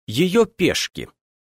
Ее пешки.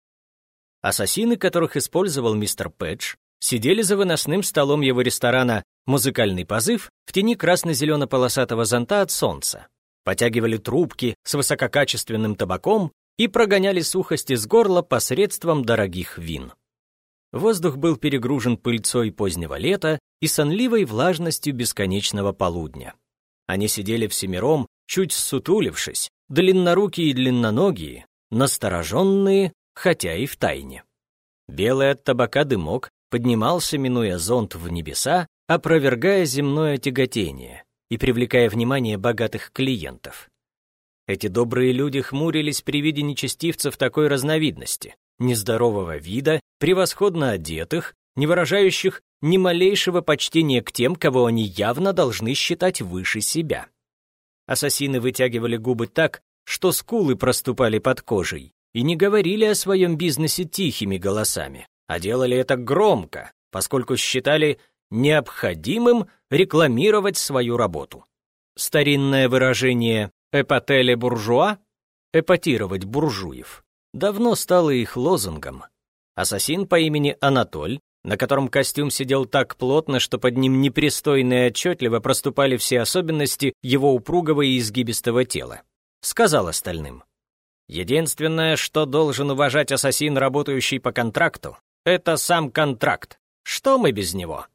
Ассасины, которых использовал мистер Пэдж, сидели за выносным столом его ресторана «Музыкальный позыв» в тени красно-зелено-полосатого зонта от солнца, потягивали трубки с высококачественным табаком и прогоняли сухость из горла посредством дорогих вин. Воздух был перегружен пыльцой позднего лета и сонливой влажностью бесконечного полудня. Они сидели всемиром, чуть ссутулившись, длиннорукие и длинноногие, настороженные, хотя и втайне. Белый от табака дымок поднимался, минуя зонт в небеса, опровергая земное тяготение и привлекая внимание богатых клиентов. Эти добрые люди хмурились при виде нечестивцев такой разновидности, нездорового вида, превосходно одетых, не выражающих ни малейшего почтения к тем, кого они явно должны считать выше себя. Ассасины вытягивали губы так, что скулы проступали под кожей, и не говорили о своем бизнесе тихими голосами, а делали это громко, поскольку считали необходимым рекламировать свою работу. Старинное выражение «эпателе буржуа» — «эпатировать буржуев» давно стало их лозунгом. Ассасин по имени Анатоль, на котором костюм сидел так плотно, что под ним непристойно и отчетливо проступали все особенности его упругого и изгибистого тела, сказал остальным: «Единственное, что должен уважать ассасин, работающий по контракту, это сам контракт. Что мы без него?»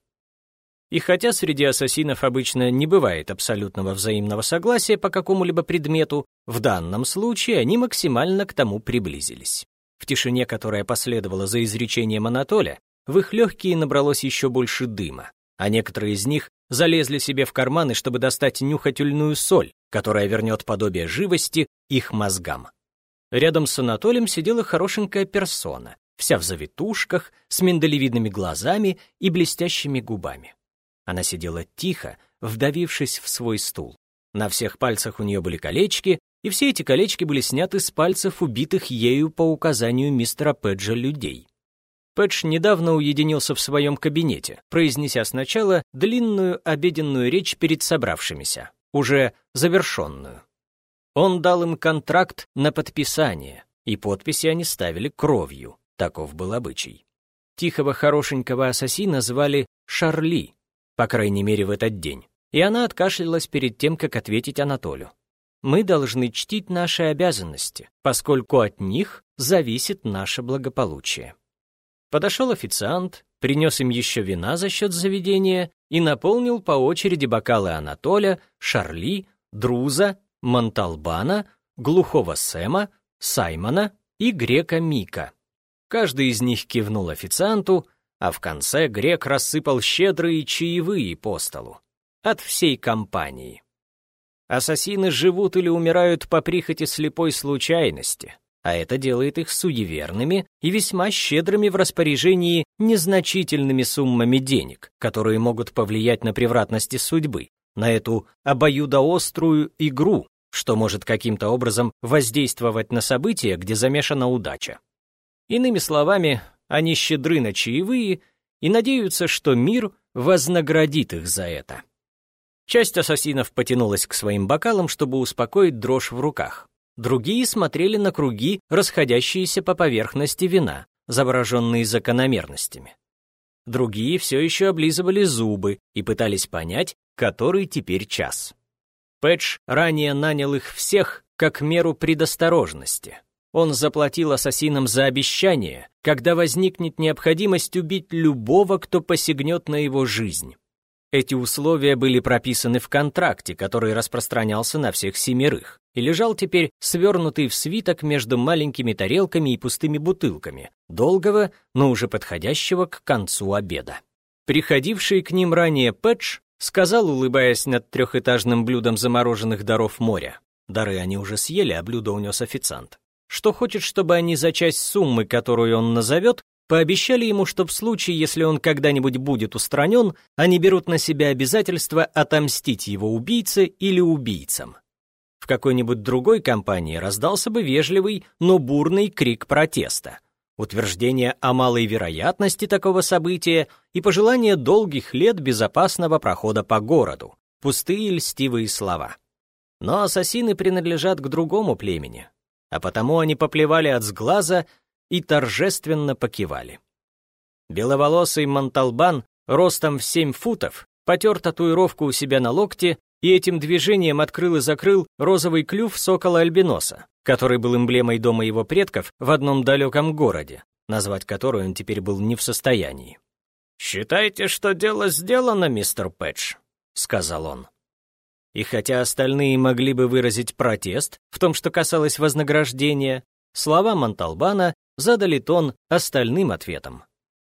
И хотя среди ассасинов обычно не бывает абсолютного взаимного согласия по какому-либо предмету, в данном случае они максимально к тому приблизились. В тишине, которая последовала за изречением Анатоля, в их легкие набралось еще больше дыма, а некоторые из них залезли себе в карманы, чтобы достать нюхательную соль, которая вернет подобие живости их мозгам. Рядом с Анатолием сидела хорошенькая персона, вся в завитушках, с миндалевидными глазами и блестящими губами. Она сидела тихо, вдавившись в свой стул. На всех пальцах у нее были колечки, и все эти колечки были сняты с пальцев убитых ею по указанию мистера Пэджа людей. Пэдж недавно уединился в своем кабинете, произнеся сначала длинную обеденную речь перед собравшимися, уже завершенную. Он дал им контракт на подписание, и подписи они ставили кровью, таков был обычай. Тихого хорошенького ассасина звали Шарли, по крайней мере в этот день, и она откашлялась перед тем, как ответить Анатолию. «Мы должны чтить наши обязанности, поскольку от них зависит наше благополучие». Подошел официант, принес им еще вина за счет заведения и наполнил по очереди бокалы Анатоля, Шарли, Друза, Монталбана, Глухого Сэма, Саймона и Грека Мика. Каждый из них кивнул официанту, а в конце Грек рассыпал щедрые чаевые по столу. От всей компании. Ассасины живут или умирают по прихоти слепой случайности, а это делает их суеверными и весьма щедрыми в распоряжении незначительными суммами денег, которые могут повлиять на превратности судьбы, на эту обоюдоострую игру, что может каким-то образом воздействовать на события, где замешана удача. Иными словами, они щедры на чаевые и надеются, что мир вознаградит их за это. Часть ассасинов потянулась к своим бокалам, чтобы успокоить дрожь в руках. Другие смотрели на круги, расходящиеся по поверхности вина, завороженные закономерностями. Другие все еще облизывали зубы и пытались понять, который теперь час. Пэдж ранее нанял их всех как меру предосторожности. Он заплатил ассасинам за обещание, когда возникнет необходимость убить любого, кто посягнет на его жизнь. Эти условия были прописаны в контракте, который распространялся на всех семерых, и лежал теперь свернутый в свиток между маленькими тарелками и пустыми бутылками, долгого, но уже подходящего к концу обеда. Приходивший к ним ранее Пэдж сказал, улыбаясь над трехэтажным блюдом замороженных даров моря, дары они уже съели, а блюдо унес официант, что хочет, чтобы они за часть суммы, которую он назовет, пообещали ему, что в случае, если он когда-нибудь будет устранен, они берут на себя обязательство отомстить его убийце или убийцам. В какой-нибудь другой компании раздался бы вежливый, но бурный крик протеста, утверждение о малой вероятности такого события и пожелание долгих лет безопасного прохода по городу, пустые льстивые слова. Но ассасины принадлежат к другому племени. а потому они поплевали от сглаза и торжественно покивали. Беловолосый Монталбан ростом в 7 футов потер татуировку у себя на локте и этим движением открыл и закрыл розовый клюв сокола-альбиноса, который был эмблемой дома его предков в одном далеком городе, назвать который он теперь был не в состоянии. «Считайте, что дело сделано, мистер Пэтч», — сказал он. И хотя остальные могли бы выразить протест в том, что касалось вознаграждения, слова Монталбана задали тон остальным ответам.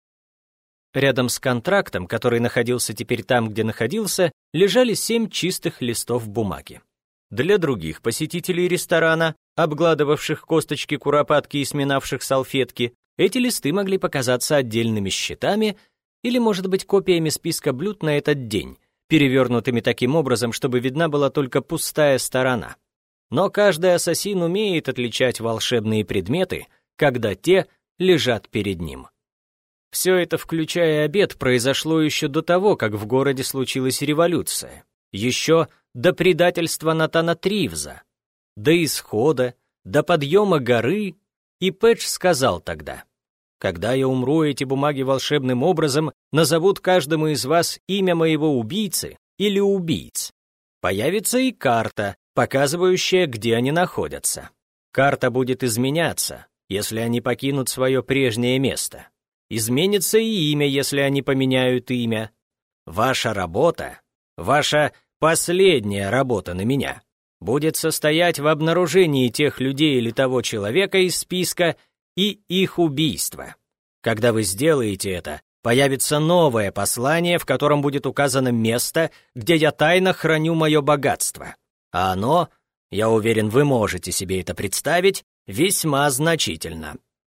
Рядом с контрактом, который находился теперь там, где находился, лежали 7 чистых листов бумаги. Для других посетителей ресторана, обгладывавших косточки куропатки и сминавших салфетки, эти листы могли показаться отдельными счетами или, может быть, копиями списка блюд на этот день, перевернутыми таким образом, чтобы видна была только пустая сторона. Но каждый ассасин умеет отличать волшебные предметы, когда те лежат перед ним. Все это, включая обед, произошло еще до того, как в городе случилась революция, еще до предательства Натана Тривза, до исхода, до подъема горы, и Пэтч сказал тогда: «Когда я умру, эти бумаги волшебным образом назовут каждому из вас имя моего убийцы или убийц. Появится и карта, показывающая, где они находятся. Карта будет изменяться, если они покинут свое прежнее место. Изменится и имя, если они поменяют имя. Ваша работа, ваша последняя работа на меня, будет состоять в обнаружении тех людей или того человека из списка и их убийства. Когда вы сделаете это, появится новое послание, в котором будет указано место, где я тайно храню мое богатство. А оно, я уверен, вы можете себе это представить, весьма значительно».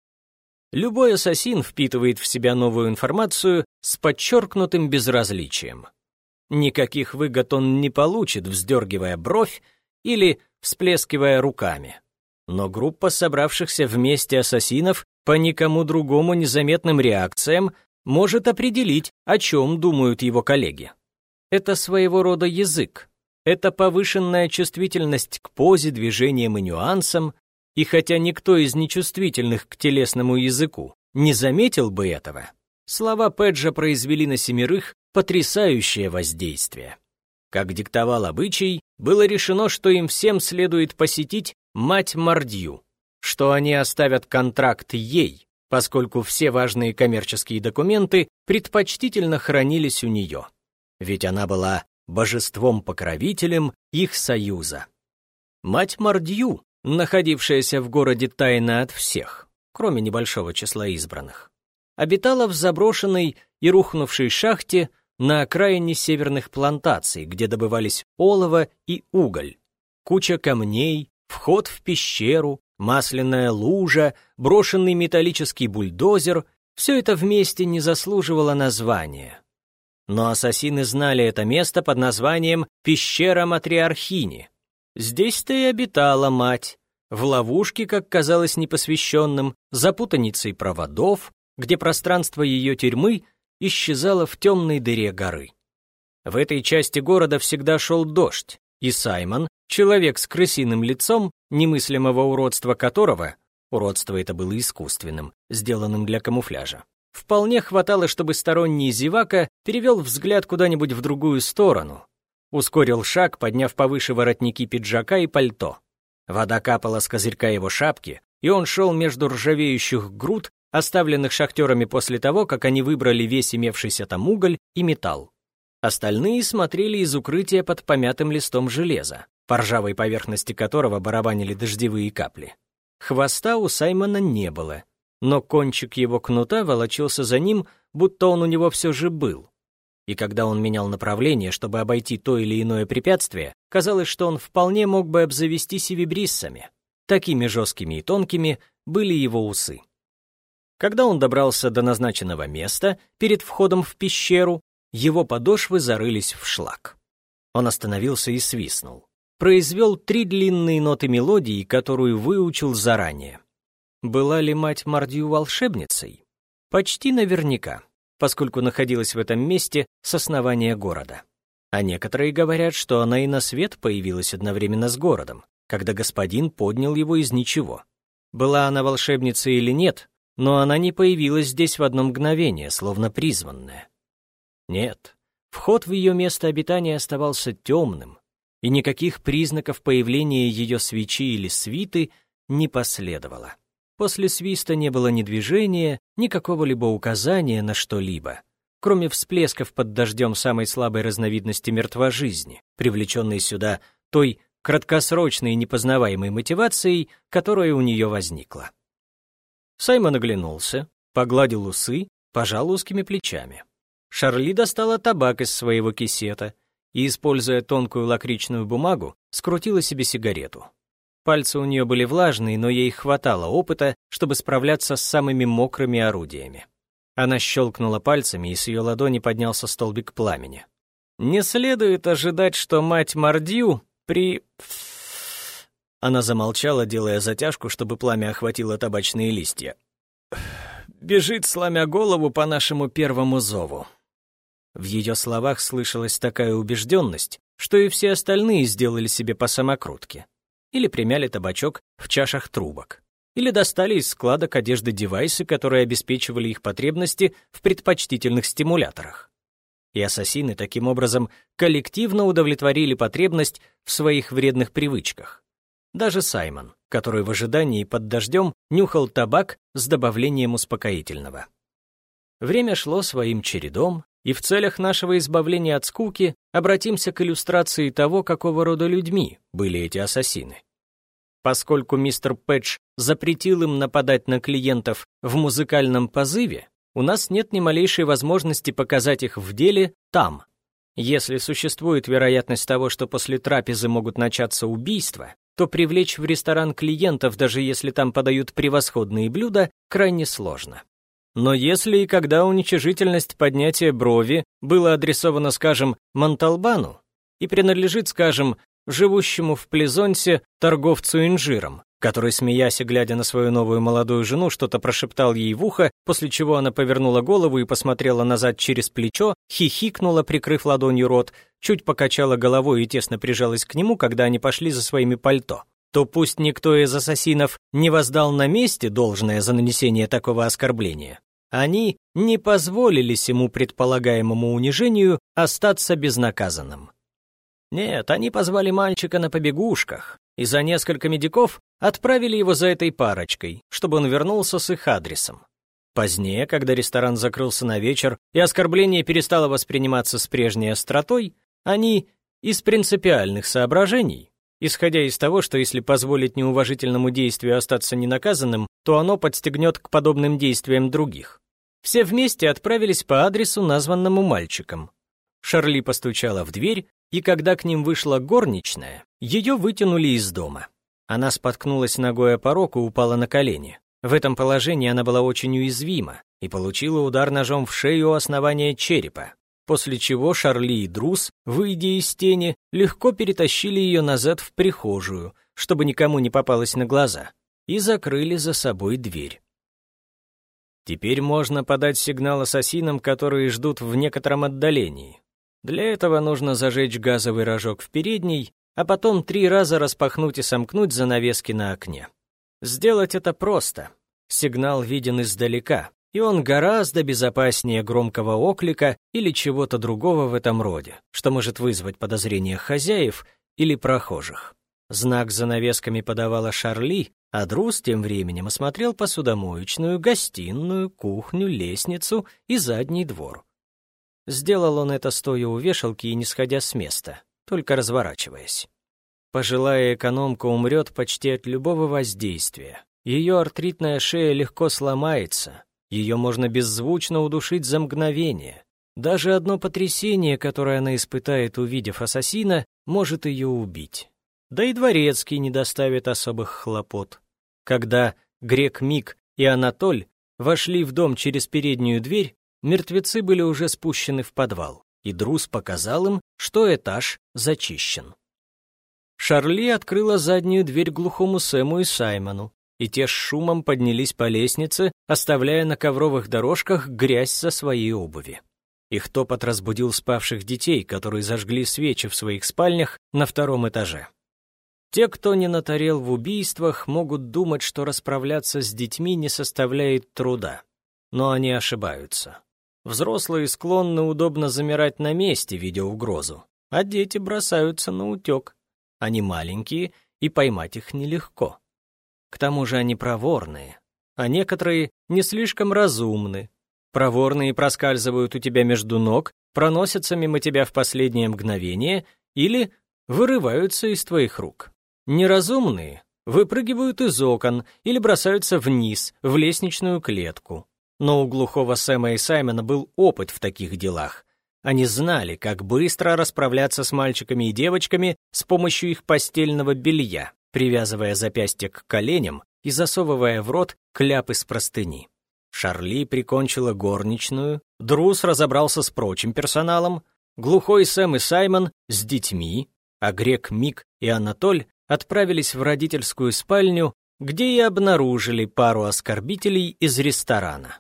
Любой ассасин впитывает в себя новую информацию с подчеркнутым безразличием. Никаких выгод он не получит, вздергивая бровь или всплескивая руками. Но группа собравшихся вместе ассасинов по никому другому незаметным реакциям может определить, о чем думают его коллеги. Это своего рода язык. Это повышенная чувствительность к позе, движениям и нюансам, и хотя никто из нечувствительных к телесному языку не заметил бы этого, слова Пэджа произвели на 7 потрясающее воздействие. Как диктовал обычай, было решено, что им всем следует посетить мать Мардью, что они оставят контракт ей, поскольку все важные коммерческие документы предпочтительно хранились у нее, ведь она была божеством-покровителем их союза. Мать Мардью, находившаяся в городе тайно от всех, кроме небольшого числа избранных, обитала в заброшенной и рухнувшей шахте на окраине северных плантаций, где добывались олово и уголь. Куча камней, вход в пещеру, масляная лужа, брошенный металлический бульдозер — все это вместе не заслуживало названия. Но ассасины знали это место под названием «Пещера Матриархини». Здесь-то и обитала мать, в ловушке, как казалось непосвященным, запутаницей проводов, где пространство ее тюрьмы исчезало в темной дыре горы. В этой части города всегда шел дождь, и Саймон, человек с крысиным лицом, немыслимого уродства которого, уродство это было искусственным, сделанным для камуфляжа, вполне хватало, чтобы сторонний зевака перевел взгляд куда-нибудь в другую сторону, ускорил шаг, подняв повыше воротники пиджака и пальто. Вода капала с козырька его шапки, и он шел между ржавеющих груд, оставленных шахтерами после того, как они выбрали весь имевшийся там уголь и металл. Остальные смотрели из укрытия под помятым листом железа, по ржавой поверхности которого барабанили дождевые капли. Хвоста у Саймона не было, но кончик его кнута волочился за ним, будто он у него все же был. И когда он менял направление, чтобы обойти то или иное препятствие, казалось, что он вполне мог бы обзавестись и вибриссами. Такими жесткими и тонкими были его усы. Когда он добрался до назначенного места, перед входом в пещеру, его подошвы зарылись в шлак. Он остановился и свистнул. Произвел 3 длинные ноты мелодии, которую выучил заранее. Была ли мать Мардью волшебницей? Почти наверняка, поскольку находилась в этом месте с основания города. А некоторые говорят, что она и на свет появилась одновременно с городом, когда господин поднял его из ничего. Была она волшебницей или нет, но она не появилась здесь в одно мгновение, словно призванная. Нет, вход в ее место обитания оставался темным, и никаких признаков появления ее свечи или свиты не последовало. После свиста не было ни движения, ни какого-либо указания на что-либо, кроме всплесков под дождем самой слабой разновидности мертвожизни, привлеченной сюда той краткосрочной и непознаваемой мотивацией, которая у нее возникла. Саймон оглянулся, погладил усы, пожал узкими плечами. Шарли достала табак из своего кисета и, используя тонкую лакричную бумагу, скрутила себе сигарету. Пальцы у нее были влажные, но ей хватало опыта, чтобы справляться с самыми мокрыми орудиями. Она щелкнула пальцами, и с ее ладони поднялся столбик пламени. «Не следует ожидать, что мать Мордью Она замолчала, делая затяжку, чтобы пламя охватило табачные листья. «Бежит, сломя голову, по нашему первому зову». В ее словах слышалась такая убежденность, что и все остальные сделали себе по самокрутке. Или примяли табачок в чашах трубок. Или достали из складок одежды девайсы, которые обеспечивали их потребности в предпочтительных стимуляторах. И ассасины таким образом коллективно удовлетворили потребность в своих вредных привычках. Даже Саймон, который в ожидании под дождем нюхал табак с добавлением успокоительного. Время шло своим чередом, и в целях нашего избавления от скуки обратимся к иллюстрации того, какого рода людьми были эти ассасины. Поскольку мистер Пэтч запретил им нападать на клиентов в музыкальном позыве, у нас нет ни малейшей возможности показать их в деле там. Если существует вероятность того, что после трапезы могут начаться убийства, то привлечь в ресторан клиентов, даже если там подают превосходные блюда, крайне сложно. Но если и когда уничижительность поднятия брови было адресовано, скажем, Монталбану и принадлежит, скажем, живущему в Плезонсе торговцу инжиром, который, смеясь и глядя на свою новую молодую жену, что-то прошептал ей в ухо, после чего она повернула голову и посмотрела назад через плечо, хихикнула, прикрыв ладонью рот, чуть покачала головой и тесно прижалась к нему, когда они пошли за своими пальто, то пусть никто из ассасинов не воздал на месте должное за нанесение такого оскорбления. Они не позволили сему предполагаемому унижению остаться безнаказанным. Нет, они позвали мальчика на побегушках, и за несколько медиков отправили его за этой парочкой, чтобы он вернулся с их адресом. Позднее, когда ресторан закрылся на вечер и оскорбление перестало восприниматься с прежней остротой, они из принципиальных соображений, исходя из того, что если позволить неуважительному действию остаться ненаказанным, то оно подстегнет к подобным действиям других, все вместе отправились по адресу, названному мальчиком. Шарли постучала в дверь, и когда к ним вышла горничная, ее вытянули из дома. Она споткнулась ногой о порог и упала на колени. В этом положении она была очень уязвима и получила удар ножом в шею у основания черепа, после чего Шарли и Друз, выйдя из тени, легко перетащили ее назад в прихожую, чтобы никому не попалось на глаза, и закрыли за собой дверь. Теперь можно подать сигнал ассасинам, которые ждут в некотором отдалении. Для этого нужно зажечь газовый рожок в передней, а потом 3 раза распахнуть и сомкнуть занавески на окне. Сделать это просто. Сигнал виден издалека, и он гораздо безопаснее громкого оклика или чего-то другого в этом роде, что может вызвать подозрения хозяев или прохожих. Знак с занавесками подавала Шарли, а Друз тем временем осмотрел посудомоечную, гостиную, кухню, лестницу и задний двор. Сделал он это стоя у вешалки и не сходя с места, только разворачиваясь. Пожилая экономка умрет почти от любого воздействия. Ее артритная шея легко сломается, ее можно беззвучно удушить за мгновение. Даже одно потрясение, которое она испытает, увидев ассасина, может ее убить. Да и дворецкий не доставит особых хлопот. Когда грек Мик и Анатоль вошли в дом через переднюю дверь, мертвецы были уже спущены в подвал, и Друз показал им, что этаж зачищен. Шарли открыла заднюю дверь глухому Сэму и Саймону, и те с шумом поднялись по лестнице, оставляя на ковровых дорожках грязь со своей обуви. Их топот разбудил спавших детей, которые зажгли свечи в своих спальнях на 2-м этаже. Те, кто не натарел в убийствах, могут думать, что расправляться с детьми не составляет труда. Но они ошибаются. Взрослые склонны удобно замирать на месте, видя угрозу, а дети бросаются на утек. Они маленькие, и поймать их нелегко. К тому же они проворные, а некоторые не слишком разумны. Проворные проскальзывают у тебя между ног, проносятся мимо тебя в последнее мгновение или вырываются из твоих рук. Неразумные выпрыгивают из окон или бросаются вниз, в лестничную клетку. Но у глухого Сэма и Саймона был опыт в таких делах. Они знали, как быстро расправляться с мальчиками и девочками с помощью их постельного белья, привязывая запястья к коленям и засовывая в рот кляп из простыни. Шарли прикончила горничную, Друз разобрался с прочим персоналом, глухой Сэм и Саймон с детьми, а Грег, Мик и Анатоль отправились в родительскую спальню, где и обнаружили пару оскорбителей из ресторана.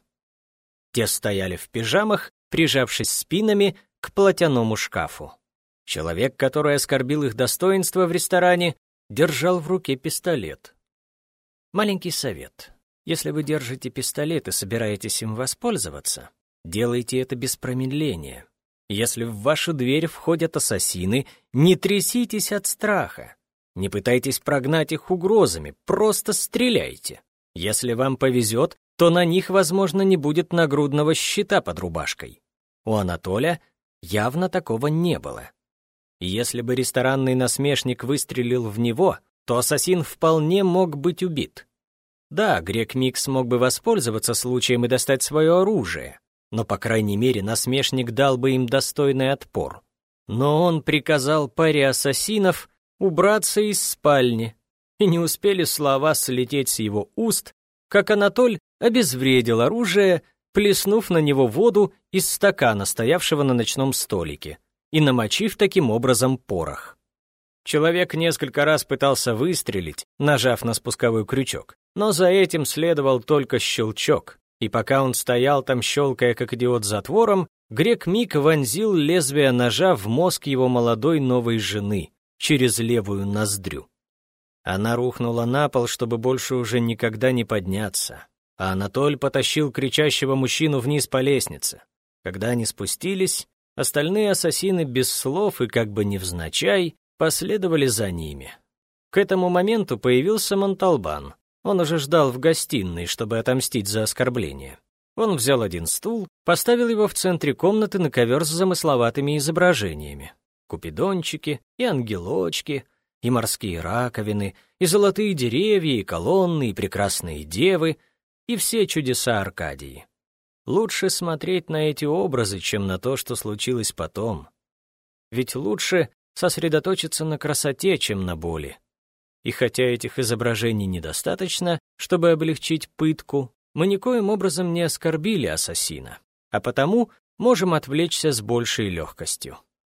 Те стояли в пижамах, прижавшись спинами к платяному шкафу. Человек, который оскорбил их достоинство в ресторане, держал в руке пистолет. Маленький совет. Если вы держите пистолет и собираетесь им воспользоваться, делайте это без промедления. Если в вашу дверь входят ассасины, не тряситесь от страха. Не пытайтесь прогнать их угрозами, просто стреляйте. Если вам повезет, то на них, возможно, не будет нагрудного щита под рубашкой. У Анатоля явно такого не было. Если бы ресторанный насмешник выстрелил в него, то ассасин вполне мог быть убит. Да, Грег Мик смог бы воспользоваться случаем и достать свое оружие, но, по крайней мере, насмешник дал бы им достойный отпор. Но он приказал паре ассасинов убраться из спальни, и не успели слова слететь с его уст, как Анатоль обезвредил оружие, плеснув на него воду из стакана, стоявшего на ночном столике, и намочив таким образом порох. Человек несколько раз пытался выстрелить, нажав на спусковой крючок, но за этим следовал только щелчок, и пока он стоял там, щелкая как идиот затвором, Грег Мик вонзил лезвие ножа в мозг его молодой новой жены через левую ноздрю. Она рухнула на пол, чтобы больше уже никогда не подняться, а Анатоль потащил кричащего мужчину вниз по лестнице. Когда они спустились, остальные ассасины без слов и как бы невзначай последовали за ними. К этому моменту появился Монталбан. Он уже ждал в гостиной, чтобы отомстить за оскорбление. Он взял один стул, поставил его в центре комнаты на ковер с замысловатыми изображениями. Купидончики и ангелочки, и морские раковины, и золотые деревья, и колонны, и прекрасные девы, и все чудеса Аркадии. Лучше смотреть на эти образы, чем на то, что случилось потом. Ведь лучше сосредоточиться на красоте, чем на боли. И хотя этих изображений недостаточно, чтобы облегчить пытку, мы никоим образом не оскорбили ассасина, а потому можем отвлечься с большей легкостью.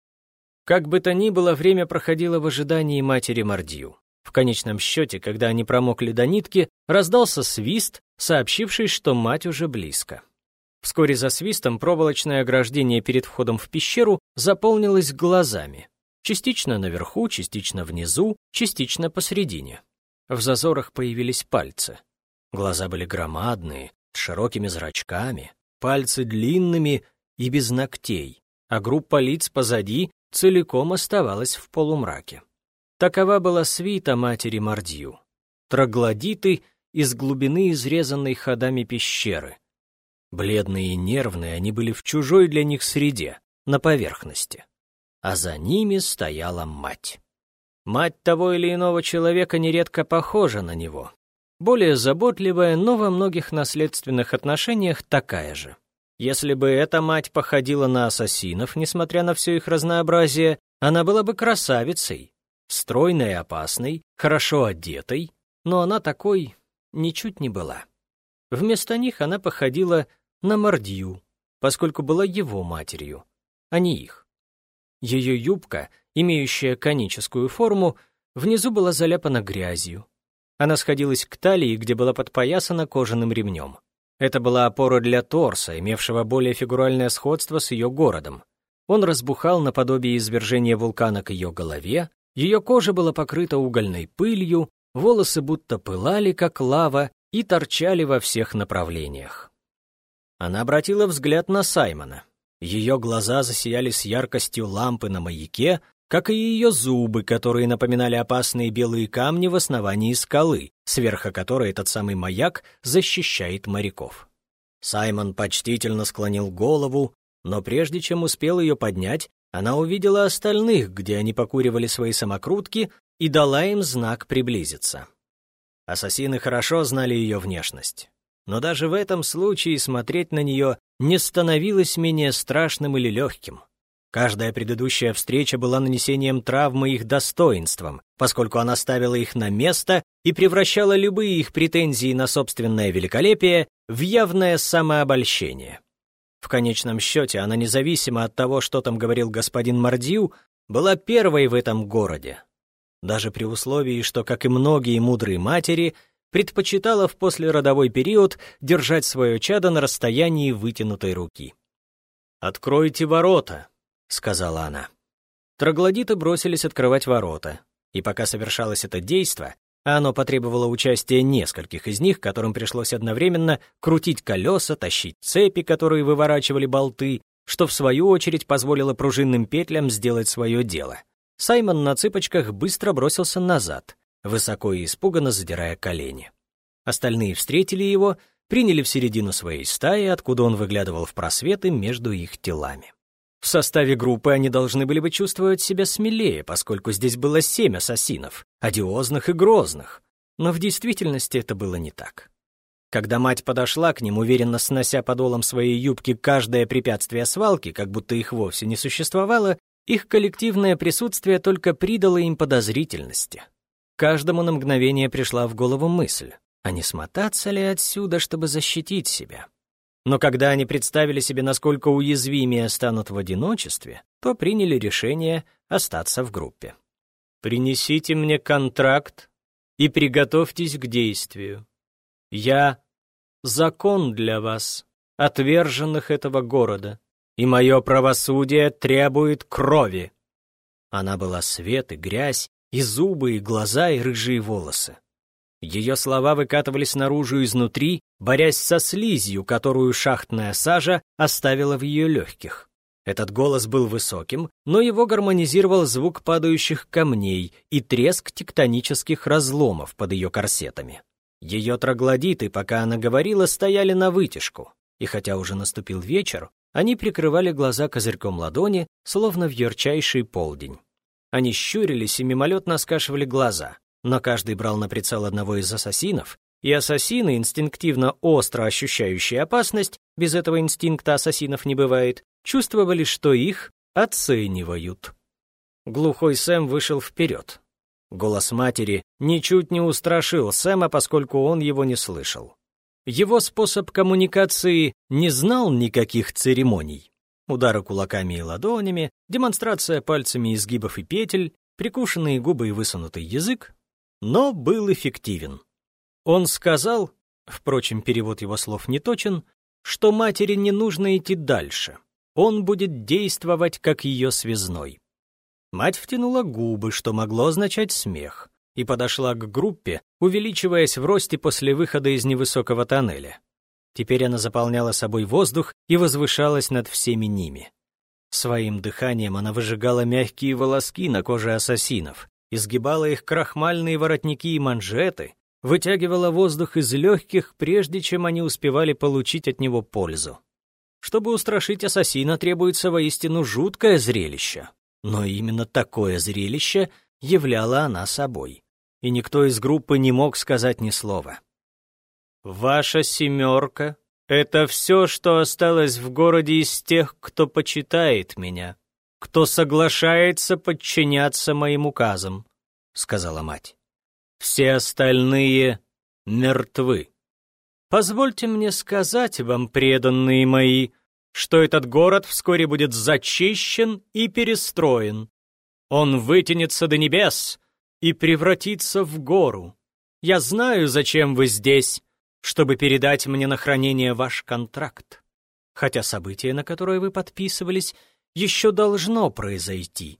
Как бы то ни было, время проходило в ожидании матери Мардью. В конечном счете, когда они промокли до нитки, раздался свист, сообщивший, что мать уже близко. Вскоре за свистом проволочное ограждение перед входом в пещеру заполнилось глазами. Частично наверху, частично внизу, частично посредине. В зазорах появились пальцы. Глаза были громадные, с широкими зрачками, пальцы длинными и без ногтей, а группа лиц позади целиком оставалась в полумраке. Такова была свита матери Мардью. Троглодиты из глубины изрезанной ходами пещеры. Бледные и нервные, они были в чужой для них среде, на поверхности. А за ними стояла мать. Мать того или иного человека нередко похожа на него. Более заботливая, но во многих наследственных отношениях такая же. Если бы эта мать походила на ассасинов, несмотря на все их разнообразие, она была бы красавицей, стройной и опасной, хорошо одетой, но она такой ничуть не была. Вместо них она походила на Мардью, поскольку была его матерью, а не их. Ее юбка, имеющая коническую форму, внизу была заляпана грязью. Она сходилась к талии, где была подпоясана кожаным ремнем. Это была опора для торса, имевшего более фигуральное сходство с ее городом. Он разбухал наподобие извержения вулкана к ее голове, Ее кожа была покрыта угольной пылью, волосы будто пылали, как лава, и торчали во всех направлениях. Она обратила взгляд на Саймона. Ее глаза засияли с яркостью лампы на маяке, как и ее зубы, которые напоминали опасные белые камни в основании скалы, сверху которой этот самый маяк защищает моряков. Саймон почтительно склонил голову, но прежде чем успел ее поднять, она увидела остальных, где они покуривали свои самокрутки, и дала им знак приблизиться. Ассасины хорошо знали ее внешность, но даже в этом случае смотреть на нее не становилось менее страшным или легким. Каждая предыдущая встреча была нанесением травмы их достоинствам, поскольку она ставила их на место и превращала любые их претензии на собственное великолепие в явное самообольщение. В конечном счете, она, независимо от того, что там говорил господин Мардью, была первой в этом городе. Даже при условии, что, как и многие мудрые матери, предпочитала в послеродовой период держать свое чадо на расстоянии вытянутой руки. «Откройте ворота», — сказала она. Троглодиты бросились открывать ворота, и пока совершалось это действо, а оно потребовало участия нескольких из них, которым пришлось одновременно крутить колеса, тащить цепи, которые выворачивали болты, что в свою очередь позволило пружинным петлям сделать свое дело. Саймон на цыпочках быстро бросился назад, высоко и испуганно задирая колени. Остальные встретили его, приняли в середину своей стаи, откуда он выглядывал в просветы между их телами. В составе группы они должны были бы чувствовать себя смелее, поскольку здесь было 7 ассасинов, одиозных и грозных, но в действительности это было не так. Когда мать подошла к ним, уверенно снося подолом своей юбки каждое препятствие свалки, как будто их вовсе не существовало, их коллективное присутствие только придало им подозрительности. Каждому на мгновение пришла в голову мысль, а не смотаться ли отсюда, чтобы защитить себя? Но когда они представили себе, насколько уязвимее станут в одиночестве, то приняли решение остаться в группе. «Принесите мне контракт и приготовьтесь к действию. Я — закон для вас, отверженных этого города, и мое правосудие требует крови». Она была свет и грязь, и зубы, и глаза, и рыжие волосы. Ее слова выкатывались наружу изнутри, борясь со слизью, которую шахтная сажа оставила в ее легких. Этот голос был высоким, но его гармонизировал звук падающих камней и треск тектонических разломов под ее корсетами. Ее троглодиты, пока она говорила, стояли навытяжку, и хотя уже наступил вечер, они прикрывали глаза козырьком ладони, словно в ярчайший полдень. Они щурились и мимолетно скашивали глаза, но каждый брал на прицел одного из ассасинов, и ассасины, инстинктивно остро ощущающие опасность, без этого инстинкта ассасинов не бывает, чувствовали, что их оценивают. Глухой Сэм вышел вперед. Голос матери ничуть не устрашил Сэма, поскольку он его не слышал. Его способ коммуникации не знал никаких церемоний. Удары кулаками и ладонями, демонстрация пальцами изгибов и петель, прикушенные губы и высунутый язык, но был эффективен. Он сказал, впрочем, перевод его слов не точен, что матери не нужно идти дальше. Он будет действовать как ее связной. Мать втянула губы, что могло означать смех, и подошла к группе, увеличиваясь в росте после выхода из невысокого тоннеля. Теперь она заполняла собой воздух и возвышалась над всеми ними. Своим дыханием она выжигала мягкие волоски на коже ассасинов, изгибала их крахмальные воротники и манжеты, вытягивала воздух из легких, прежде чем они успевали получить от него пользу. Чтобы устрашить ассасина, требуется воистину жуткое зрелище. Но именно такое зрелище являла она собой. И никто из группы не мог сказать ни слова. «Ваша семерка — это все, что осталось в городе из тех, кто почитает меня, кто соглашается подчиняться моим указам», — сказала мать. «Все остальные мертвы. Позвольте мне сказать вам, преданные мои, что этот город вскоре будет зачищен и перестроен. Он вытянется до небес и превратится в гору. Я знаю, зачем вы здесь, чтобы передать мне на хранение ваш контракт. Хотя событие, на которое вы подписывались, еще должно произойти.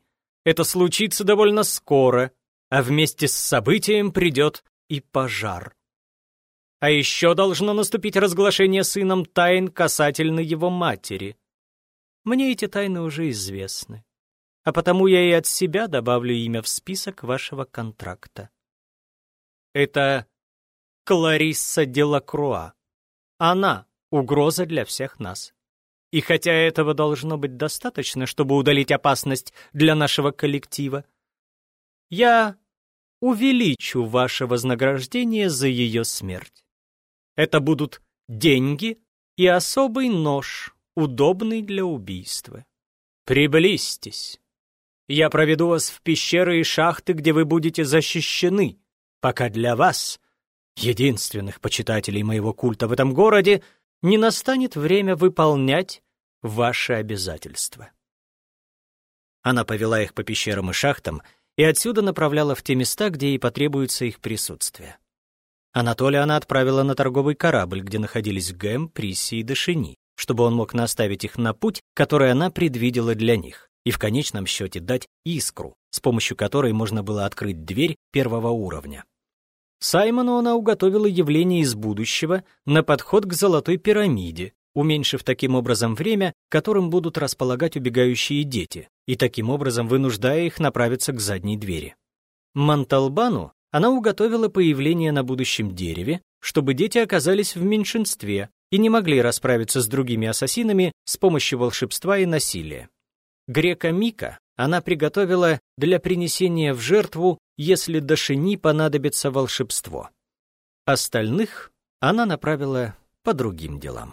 Это случится довольно скоро, а вместе с событием придет и пожар. А еще должно наступить разглашение сыном тайн касательно его матери. Мне эти тайны уже известны, а потому я и от себя добавлю имя в список вашего контракта. Это Кларисса Делакруа. Она — угроза для всех нас. И хотя этого должно быть достаточно, чтобы удалить опасность для нашего коллектива, я увеличу ваше вознаграждение за ее смерть. Это будут деньги и особый нож, удобный для убийства. Приблизьтесь. Я проведу вас в пещеры и шахты, где вы будете защищены, пока для вас, единственных почитателей моего культа в этом городе, не настанет время выполнять ваши обязательства. Она повела их по пещерам и шахтам и отсюда направляла в те места, где ей потребуется их присутствие. Анатолия она отправила на торговый корабль, где находились Гэм, Присси и Дашини, чтобы он мог наставить их на путь, который она предвидела для них, и в конечном счете дать искру, с помощью которой можно было открыть дверь первого уровня. Саймону она уготовила явление из будущего на подход к Золотой пирамиде, уменьшив таким образом время, которым будут располагать убегающие дети, и таким образом вынуждая их направиться к задней двери. Монталбану она уготовила появление на будущем дереве, чтобы дети оказались в меньшинстве и не могли расправиться с другими ассасинами с помощью волшебства и насилия. Грека Мика она приготовила для принесения в жертву, если Дашини понадобится волшебство. Остальных она направила по другим делам.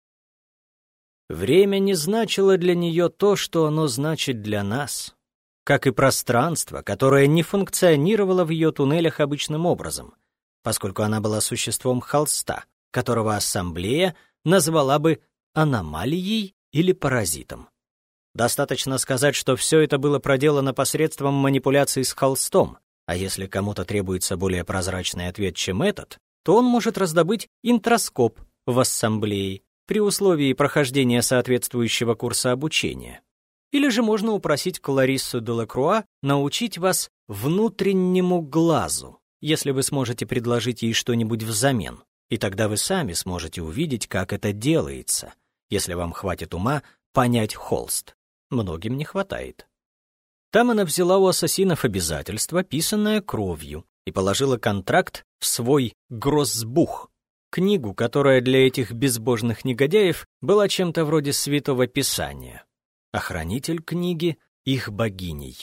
Время не значило для нее то, что оно значит для нас, как и пространство, которое не функционировало в ее туннелях обычным образом, поскольку она была существом холста, которого ассамблея назвала бы аномалией или паразитом. Достаточно сказать, что все это было проделано посредством манипуляций с холстом, а если кому-то требуется более прозрачный ответ, чем этот, то он может раздобыть интроскоп в ассамблее при условии прохождения соответствующего курса обучения. Или же можно упросить Клариссу Делакруа научить вас внутреннему глазу, если вы сможете предложить ей что-нибудь взамен, и тогда вы сами сможете увидеть, как это делается, если вам хватит ума понять холст. Многим не хватает. Там она взяла у ассасинов обязательство, писанное кровью, и положила контракт в свой гроссбух, книгу, которая для этих безбожных негодяев была чем-то вроде святого писания. А хранитель книги — их богиней.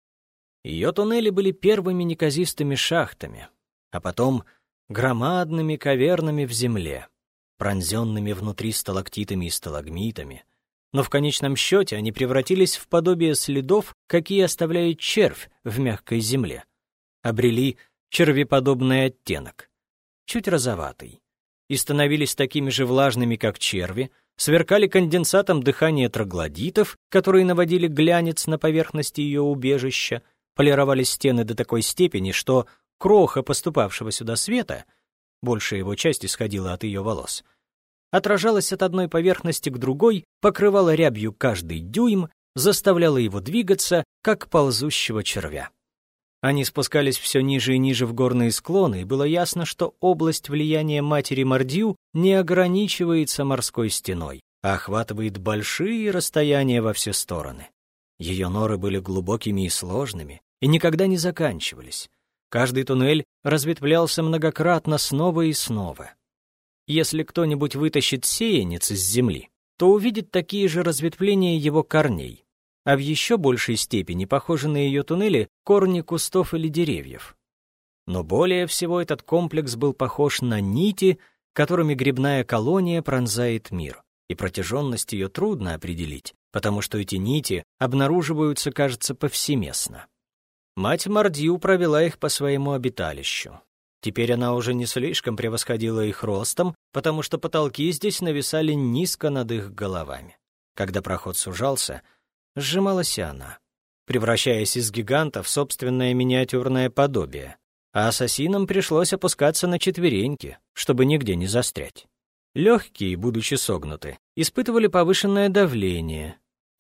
Ее туннели были первыми неказистыми шахтами, а потом громадными кавернами в земле, пронзенными внутри сталактитами и сталагмитами, но в конечном счете они превратились в подобие следов, какие оставляет червь в мягкой земле, обрели червеподобный оттенок, чуть розоватый, и становились такими же влажными, как черви, сверкали конденсатом дыхания троглодитов, которые наводили глянец на поверхности ее убежища, полировали стены до такой степени, что кроха поступавшего сюда света, большая его часть исходила от ее волос, отражалась от одной поверхности к другой, покрывала рябью каждый дюйм, заставляла его двигаться, как ползущего червя. Они спускались все ниже и ниже в горные склоны, и было ясно, что область влияния матери Мардью не ограничивается морской стеной, а охватывает большие расстояния во все стороны. Ее норы были глубокими и сложными, и никогда не заканчивались. Каждый туннель разветвлялся многократно снова и снова. Если кто-нибудь вытащит сеянец из земли, то увидит такие же разветвления его корней, а в еще большей степени похожи на ее туннели корни кустов или деревьев. Но более всего этот комплекс был похож на нити, которыми грибная колония пронзает мир, и протяженность ее трудно определить, потому что эти нити обнаруживаются, кажется, повсеместно. Мать Мардью провела их по своему обиталищу. Теперь она уже не слишком превосходила их ростом, потому что потолки здесь нависали низко над их головами. Когда проход сужался, сжималась и она, превращаясь из гиганта в собственное миниатюрное подобие, а ассасинам пришлось опускаться на четвереньки, чтобы нигде не застрять. Легкие, будучи согнуты, испытывали повышенное давление,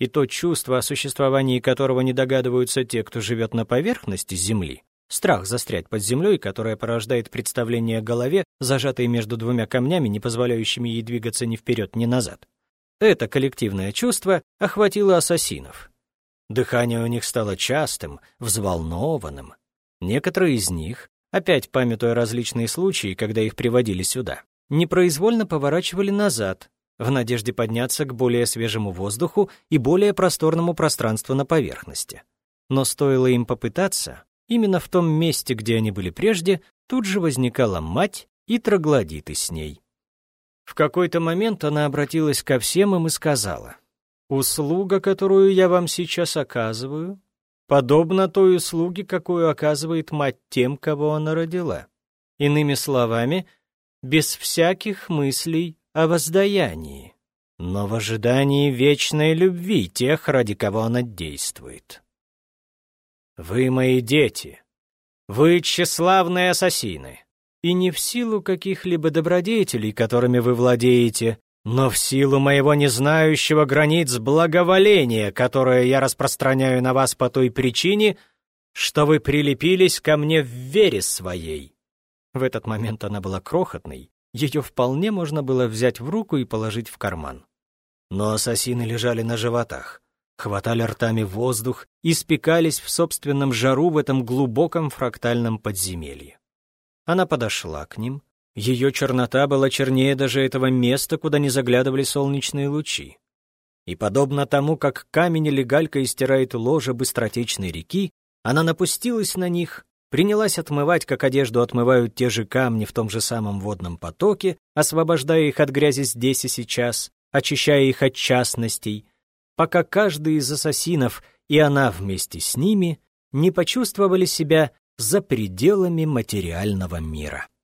и то чувство, о существовании которого не догадываются те, кто живет на поверхности Земли, страх застрять под землей, которое порождает представление о голове, зажатой между двумя камнями, не позволяющими ей двигаться ни вперед, ни назад. Это коллективное чувство охватило ассасинов. Дыхание у них стало частым, взволнованным. Некоторые из них, опять памятуя различные случаи, когда их приводили сюда, непроизвольно поворачивали назад, в надежде подняться к более свежему воздуху и более просторному пространству на поверхности. Но стоило им попытаться, именно в том месте, где они были прежде, тут же возникала мать и троглодиты с ней. В какой-то момент она обратилась ко всем им и сказала: «Услуга, которую я вам сейчас оказываю, подобна той услуге, какую оказывает мать тем, кого она родила. Иными словами, без всяких мыслей о воздаянии, но в ожидании вечной любви тех, ради кого она действует. Вы мои дети, вы тщеславные ассасины, и не в силу каких-либо добродетелей, которыми вы владеете, но в силу моего незнающего границ благоволения, которое я распространяю на вас по той причине, что вы прилепились ко мне в вере своей». В этот момент она была крохотной, ее вполне можно было взять в руку и положить в карман. Но ассасины лежали на животах, хватали ртами воздух и спекались в собственном жару в этом глубоком фрактальном подземелье. Она подошла к ним. Ее чернота была чернее даже этого места, куда не заглядывали солнечные лучи. И подобно тому, как камень или галька истирает ложе быстротечной реки, она напустилась на них, принялась отмывать, как одежду отмывают те же камни в том же самом водном потоке, освобождая их от грязи здесь и сейчас, очищая их от частностей, пока каждый из ассасинов, и она вместе с ними, не почувствовали себя за пределами материального мира.